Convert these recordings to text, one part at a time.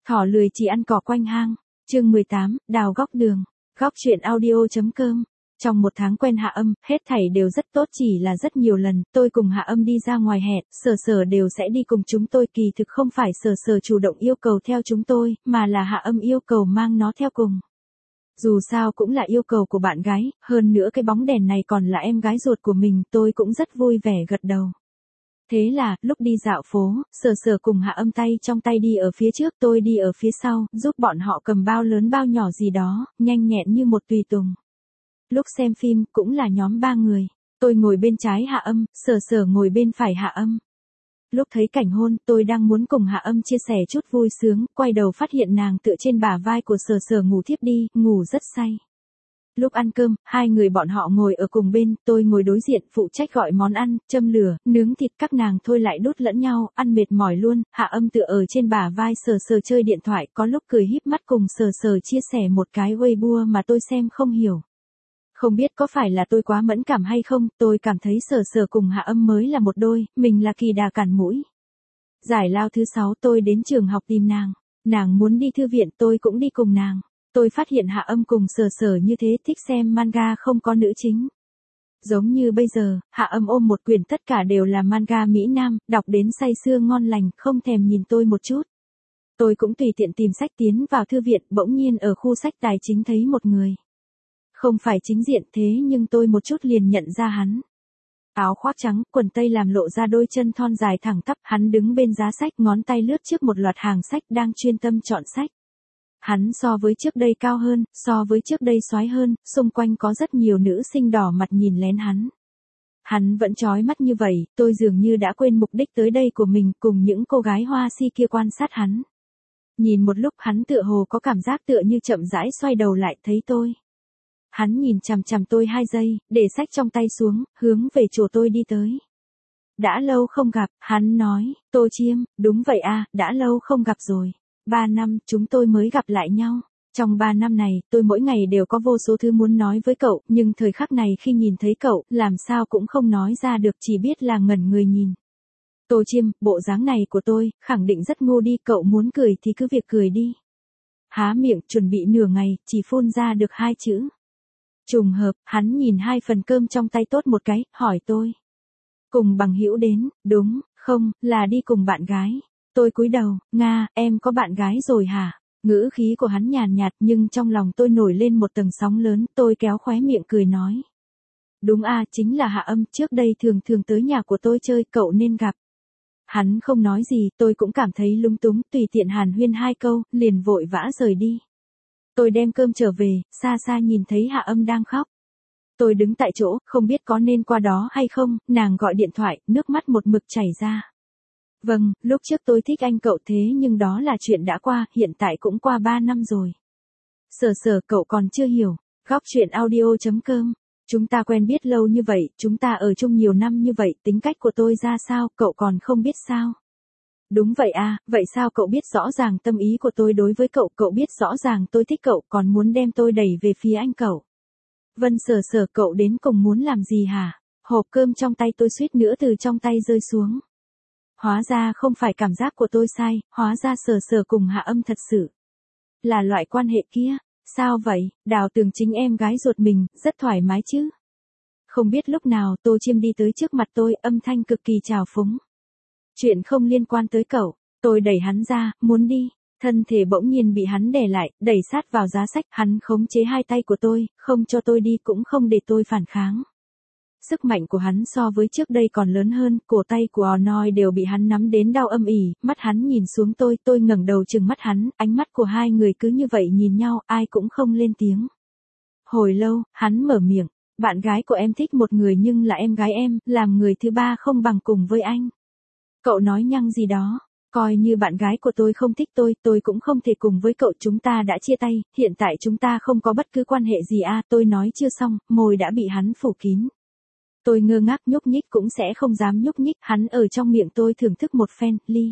Thỏ lười chỉ ăn cỏ quanh hang. Chương 18, đào góc đường. Góc truyện audio.com. Trong một tháng quen Hạ Âm, hết thảy đều rất tốt, chỉ là rất nhiều lần, tôi cùng Hạ Âm đi ra ngoài hẹn, Sở Sở đều sẽ đi cùng chúng tôi, kỳ thực không phải Sở Sở chủ động yêu cầu theo chúng tôi, mà là Hạ Âm yêu cầu mang nó theo cùng. Dù sao cũng là yêu cầu của bạn gái, hơn nữa cái bóng đèn này còn là em gái ruột của mình, tôi cũng rất vui vẻ gật đầu. Thế là, lúc đi dạo phố, Sở Sở cùng Hạ Âm tay trong tay đi ở phía trước, tôi đi ở phía sau, giúp bọn họ cầm bao lớn bao nhỏ gì đó, nhanh nhẹn như một tùy tùng. Lúc xem phim, cũng là nhóm 3 người. Tôi ngồi bên trái Hạ Âm, Sở Sở ngồi bên phải Hạ Âm. Lúc thấy cảnh hôn, tôi đang muốn cùng Hạ Âm chia sẻ chút vui sướng, quay đầu phát hiện nàng tựa trên bả vai của Sở Sở ngủ thiếp đi, ngủ rất say. Lúc ăn cơm, hai người bọn họ ngồi ở cùng bên, tôi ngồi đối diện, phụ trách gọi món ăn, châm lửa, nướng thịt, các nàng thôi lại đút lẫn nhau, ăn mệt mỏi luôn. Hạ Âm tựa ở trên bả vai Sở Sở chơi điện thoại, có lúc cười híp mắt cùng Sở Sở chia sẻ một cái Weibo mà tôi xem không hiểu. Không biết có phải là tôi quá mẫn cảm hay không, tôi cảm thấy Sở Sở cùng Hạ Âm mới là một đôi, mình là kỳ đà cản mũi. Giải lao thứ 6 tôi đến trường học tìm nàng muốn đi thư viện, tôi cũng đi cùng nàng. Tôi phát hiện Hạ Âm cùng Sở Sở như thế, thích xem manga không có nữ chính. Giống như bây giờ, Hạ Âm ôm một quyển tất cả đều là manga Mỹ Nam, đọc đến say sưa ngon lành, không thèm nhìn tôi một chút. Tôi cũng tùy tiện tìm sách tiến vào thư viện, bỗng nhiên ở khu sách tài chính thấy một người. Không phải chính diện thế nhưng tôi một chút liền nhận ra hắn. Áo khoác trắng, quần tây làm lộ ra đôi chân thon dài thẳng tắp, hắn đứng bên giá sách, ngón tay lướt trước một loạt hàng sách đang chuyên tâm chọn sách. Hắn so với trước đây cao hơn, so với trước đây soái hơn, xung quanh có rất nhiều nữ sinh đỏ mặt nhìn lén hắn. Hắn vẫn chói mắt như vậy, tôi dường như đã quên mục đích tới đây của mình, cùng những cô gái hoa si kia quan sát hắn. Nhìn một lúc hắn tựa hồ có cảm giác tựa như chậm rãi xoay đầu lại thấy tôi. Hắn nhìn chằm chằm tôi 2 giây, để sách trong tay xuống, hướng về chỗ tôi đi tới. Đã lâu không gặp, hắn nói, Tô Chiêm, đúng vậy à, đã lâu không gặp rồi. 3 năm, chúng tôi mới gặp lại nhau. Trong 3 năm này, tôi mỗi ngày đều có vô số thứ muốn nói với cậu, nhưng thời khắc này khi nhìn thấy cậu, làm sao cũng không nói ra được, chỉ biết là ngẩn người nhìn. Tô Chiêm, bộ dáng này của tôi, khẳng định rất ngu đi, cậu muốn cười thì cứ việc cười đi. Há miệng, chuẩn bị nửa ngày, chỉ phun ra được 2 chữ. Trùng hợp, hắn nhìn 2 phần cơm trong tay tốt một cái, hỏi tôi. Cùng bằng hữu đến, đúng, không, là đi cùng bạn gái. Tôi cúi đầu, Nga, em có bạn gái rồi hả? Ngữ khí của hắn nhàn nhạt nhưng trong lòng tôi nổi lên một tầng sóng lớn, tôi kéo khóe miệng cười nói. Đúng à, chính là Hạ Âm, trước đây thường thường tới nhà của tôi chơi, cậu nên gặp. Hắn không nói gì, tôi cũng cảm thấy lung túng, tùy tiện hàn huyên 2 câu, liền vội vã rời đi. Tôi đem cơm trở về, xa xa nhìn thấy Hạ Âm đang khóc. Tôi đứng tại chỗ, không biết có nên qua đó hay không, nàng gọi điện thoại, nước mắt một mực chảy ra. Vâng, lúc trước tôi thích anh cậu thế nhưng đó là chuyện đã qua, hiện tại cũng qua 3 năm rồi. Sở Sở, cậu còn chưa hiểu. Góc truyện audio.com. Chúng ta quen biết lâu như vậy, chúng ta ở chung nhiều năm như vậy, tính cách của tôi ra sao, cậu còn không biết sao? Đúng vậy à, vậy sao cậu biết rõ ràng tâm ý của tôi đối với cậu, cậu biết rõ ràng tôi thích cậu, còn muốn đem tôi đẩy về phía anh cậu. Vân Sở Sở, cậu đến cùng muốn làm gì hả? Hộp cơm trong tay tôi suýt nữa từ trong tay rơi xuống. Hóa ra không phải cảm giác của tôi sai, hóa ra Sở Sở cùng Hạ Âm thật sự là loại quan hệ kia. Sao vậy? Đào Tường chính em gái ruột mình, rất thoải mái chứ. Không biết lúc nào Tô Chiêm đi tới trước mặt tôi, âm thanh cực kỳ trào phúng. Chuyện không liên quan tới cậu. Tôi đẩy hắn ra, muốn đi. Thân thể bỗng nhiên bị hắn đè lại, đẩy sát vào giá sách, hắn khống chế 2 tay của tôi, không cho tôi đi cũng không để tôi phản kháng. Sức mạnh của hắn so với trước đây còn lớn hơn, cổ tay của Noi đều bị hắn nắm đến đau âm ỉ, mắt hắn nhìn xuống tôi ngẩng đầu trừng mắt hắn, ánh mắt của 2 người cứ như vậy nhìn nhau, ai cũng không lên tiếng. Hồi lâu, hắn mở miệng, bạn gái của em thích một người nhưng là em gái em, làm người thứ 3 không bằng cùng với anh. Cậu nói nhăng gì đó, coi như bạn gái của tôi không thích tôi cũng không thể cùng với cậu, chúng ta đã chia tay, hiện tại chúng ta không có bất cứ quan hệ gì à, tôi nói chưa xong, môi đã bị hắn phủ kín. Tôi ngơ ngác, nhúc nhích cũng sẽ không dám nhúc nhích, hắn ở trong miệng tôi thưởng thức một phen, ly,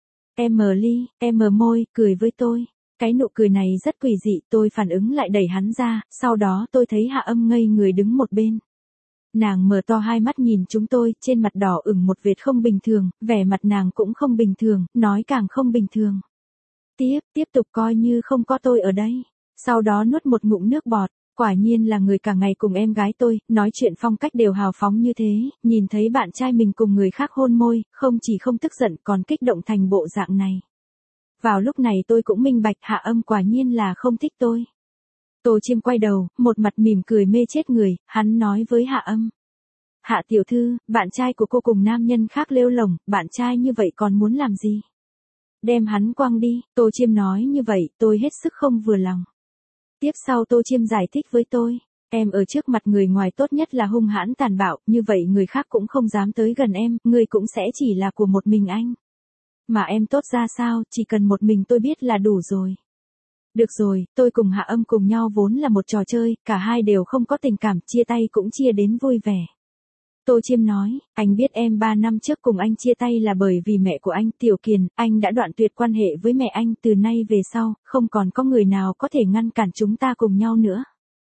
em môi, cười với tôi. Cái nụ cười này rất quỷ dị, tôi phản ứng lại đẩy hắn ra, sau đó tôi thấy Hạ Âm ngây người đứng một bên. Nàng mở to 2 mắt nhìn chúng tôi, trên mặt đỏ ửng một vệt không bình thường, vẻ mặt nàng cũng không bình thường, nói càng không bình thường. tiếp tục coi như không có tôi ở đây. Sau đó nuốt một ngụm nước bọt. Quả nhiên là người cả ngày cùng em gái tôi, nói chuyện phong cách đều hào phóng như thế, nhìn thấy bạn trai mình cùng người khác hôn môi, không chỉ không tức giận còn kích động thành bộ dạng này. Vào lúc này tôi cũng minh bạch Hạ Âm quả nhiên là không thích tôi. Tô Chiêm quay đầu, một mặt mỉm cười mê chết người, hắn nói với Hạ Âm. Hạ tiểu thư, bạn trai của cô cùng nam nhân khác lêu lổng, bạn trai như vậy còn muốn làm gì? Đem hắn quăng đi, Tô Chiêm nói như vậy, tôi hết sức không vừa lòng. Tiếp sau Tô Chiêm giải thích với tôi, em ở trước mặt người ngoài tốt nhất là hung hãn tàn bạo, như vậy người khác cũng không dám tới gần em, người cũng sẽ chỉ là của một mình anh. Mà em tốt ra sao, chỉ cần một mình tôi biết là đủ rồi. Được rồi, tôi cùng Hạ Âm cùng nhau vốn là một trò chơi, cả hai đều không có tình cảm, chia tay cũng chia đến vui vẻ. Tô Chiêm nói, anh biết em 3 năm trước cùng anh chia tay là bởi vì mẹ của anh, Tiểu Kiền, anh đã đoạn tuyệt quan hệ với mẹ anh, từ nay về sau, không còn có người nào có thể ngăn cản chúng ta cùng nhau nữa.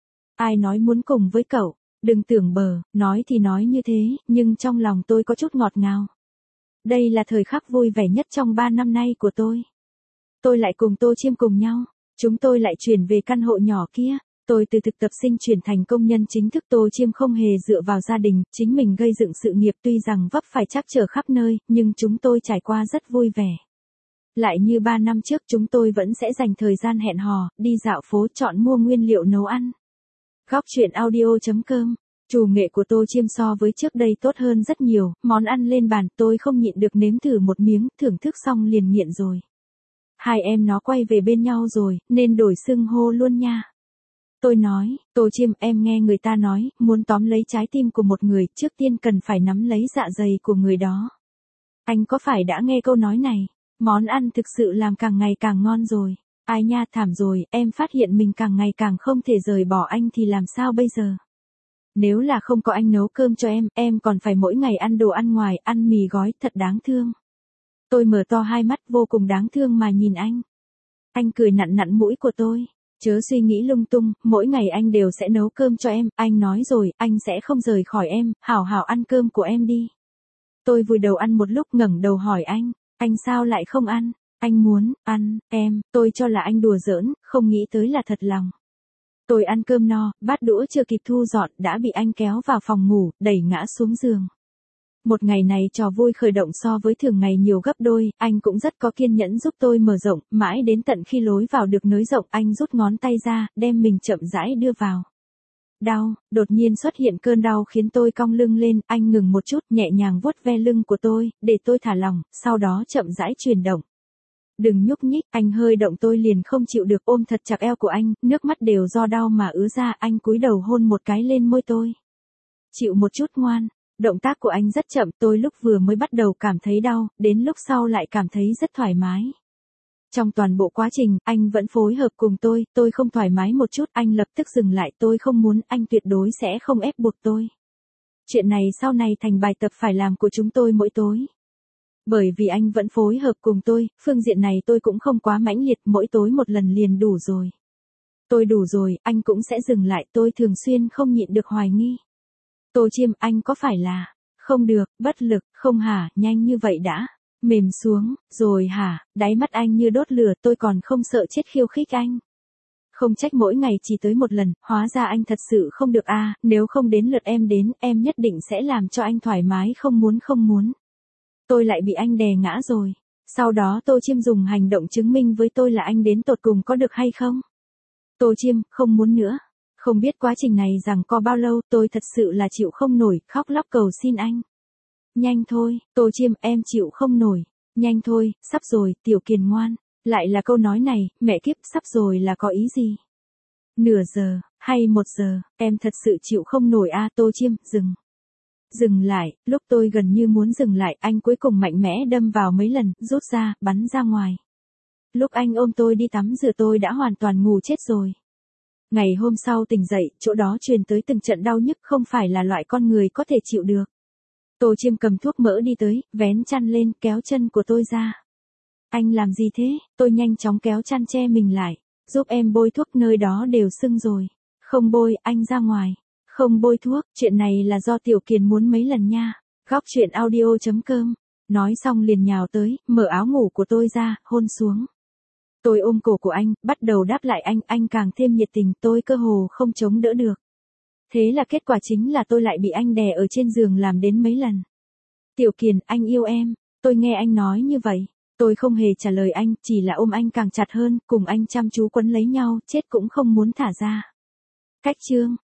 Ai nói muốn cùng với cậu, đừng tưởng bờ, nói thì nói như thế, nhưng trong lòng tôi có chút ngọt ngào. Đây là thời khắc vui vẻ nhất trong 3 năm nay của tôi. Tôi lại cùng Tô Chiêm cùng nhau, chúng tôi lại chuyển về căn hộ nhỏ kia. Tôi từ thực tập sinh chuyển thành công nhân chính thức. Tô Chiêm không hề dựa vào gia đình, chính mình gây dựng sự nghiệp tuy rằng vấp phải trắc trở khắp nơi, nhưng chúng tôi trải qua rất vui vẻ. Lại như 3 năm trước chúng tôi vẫn sẽ dành thời gian hẹn hò, đi dạo phố chọn mua nguyên liệu nấu ăn. Góc truyện audio.com. Chủ nghệ của Tô Chiêm so với trước đây tốt hơn rất nhiều, món ăn lên bàn tôi không nhịn được nếm thử một miếng, thưởng thức xong liền nghiện rồi. Hai em nó quay về bên nhau rồi, nên đổi xưng hô luôn nha. Tôi nói, Tô Chiêm em nghe người ta nói, muốn tóm lấy trái tim của một người, trước tiên cần phải nắm lấy dạ dày của người đó. Anh có phải đã nghe câu nói này? Món ăn thực sự làm càng ngày càng ngon rồi. Ai nha thảm rồi, em phát hiện mình càng ngày càng không thể rời bỏ anh thì làm sao bây giờ? Nếu là không có anh nấu cơm cho em còn phải mỗi ngày ăn đồ ăn ngoài, ăn mì gói, thật đáng thương. Tôi mở to hai mắt vô cùng đáng thương mà nhìn anh. Anh cười nặn nặn mũi của tôi. Chớ suy nghĩ lung tung, mỗi ngày anh đều sẽ nấu cơm cho em, anh nói rồi, anh sẽ không rời khỏi em, hảo hảo ăn cơm của em đi. Tôi vùi đầu ăn một lúc ngẩng đầu hỏi anh sao lại không ăn? Anh muốn, ăn, tôi cho là anh đùa giỡn, không nghĩ tới là thật lòng. Tôi ăn cơm no, bát đũa chưa kịp thu dọn, đã bị anh kéo vào phòng ngủ, đẩy ngã xuống giường. Một ngày này trò vui khởi động so với thường ngày nhiều gấp đôi, anh cũng rất có kiên nhẫn giúp tôi mở rộng, mãi đến tận khi lối vào được nới rộng anh rút ngón tay ra, đem mình chậm rãi đưa vào. Đau, đột nhiên xuất hiện cơn đau khiến tôi cong lưng lên, anh ngừng một chút nhẹ nhàng vuốt ve lưng của tôi, để tôi thả lỏng, sau đó chậm rãi chuyển động. Đừng nhúc nhích, anh hơi động tôi liền không chịu được ôm thật chặt eo của anh, nước mắt đều do đau mà ứa ra, anh cúi đầu hôn một cái lên môi tôi. Chịu một chút ngoan. Động tác của anh rất chậm, tôi lúc vừa mới bắt đầu cảm thấy đau, đến lúc sau lại cảm thấy rất thoải mái. Trong toàn bộ quá trình, anh vẫn phối hợp cùng tôi không thoải mái một chút, anh lập tức dừng lại, tôi không muốn, anh tuyệt đối sẽ không ép buộc tôi. Chuyện này sau này thành bài tập phải làm của chúng tôi mỗi tối. Bởi vì anh vẫn phối hợp cùng tôi, phương diện này tôi cũng không quá mãnh liệt, mỗi tối một lần liền đủ rồi. Tôi đủ rồi, anh cũng sẽ dừng lại, tôi thường xuyên không nhịn được hoài nghi. Tô Chiêm, anh có phải là, không được, bất lực, không hả, nhanh như vậy đã, mềm xuống, rồi hả, đáy mắt anh như đốt lửa, tôi còn không sợ chết khiêu khích anh. Không trách mỗi ngày chỉ tới một lần, hóa ra anh thật sự không được a, nếu không đến lượt em đến, em nhất định sẽ làm cho anh thoải mái không muốn. Tôi lại bị anh đè ngã rồi. Sau đó Tô Chiêm dùng hành động chứng minh với tôi là anh đến tột cùng có được hay không. Tô Chiêm, không muốn nữa. Không biết quá trình này rằng có bao lâu, tôi thật sự là chịu không nổi, khóc lóc cầu xin anh. Nhanh thôi, Tô Chiêm, em chịu không nổi. Nhanh thôi, sắp rồi, Tiểu Kiền ngoan. Lại là câu nói này, mẹ kiếp, sắp rồi là có ý gì? Nửa giờ, hay 1 giờ, em thật sự chịu không nổi a. Tô Chiêm, dừng. Dừng lại, lúc tôi gần như muốn dừng lại, anh cuối cùng mạnh mẽ đâm vào mấy lần, rút ra, bắn ra ngoài. Lúc anh ôm tôi đi tắm rửa tôi đã hoàn toàn ngủ chết rồi. Ngày hôm sau tỉnh dậy, chỗ đó truyền tới từng trận đau nhức không phải là loại con người có thể chịu được. Tô Chiêm cầm thuốc mỡ đi tới, vén chăn lên, kéo chân của tôi ra. Anh làm gì thế? Tôi nhanh chóng kéo chăn che mình lại. Giúp em bôi thuốc, nơi đó đều sưng rồi. Không bôi, anh ra ngoài. Không bôi thuốc, chuyện này là do Tiểu Kiền muốn mấy lần nha. Góc truyện audio.com. Nói xong liền nhào tới, mở áo ngủ của tôi ra, hôn xuống. Tôi ôm cổ của anh, bắt đầu đáp lại anh càng thêm nhiệt tình, tôi cơ hồ không chống đỡ được. Thế là kết quả chính là tôi lại bị anh đè ở trên giường làm đến mấy lần. Tiểu Kiền, anh yêu em, tôi nghe anh nói như vậy. Tôi không hề trả lời anh, chỉ là ôm anh càng chặt hơn, cùng anh chăm chú quấn lấy nhau, chết cũng không muốn thả ra. Cách chương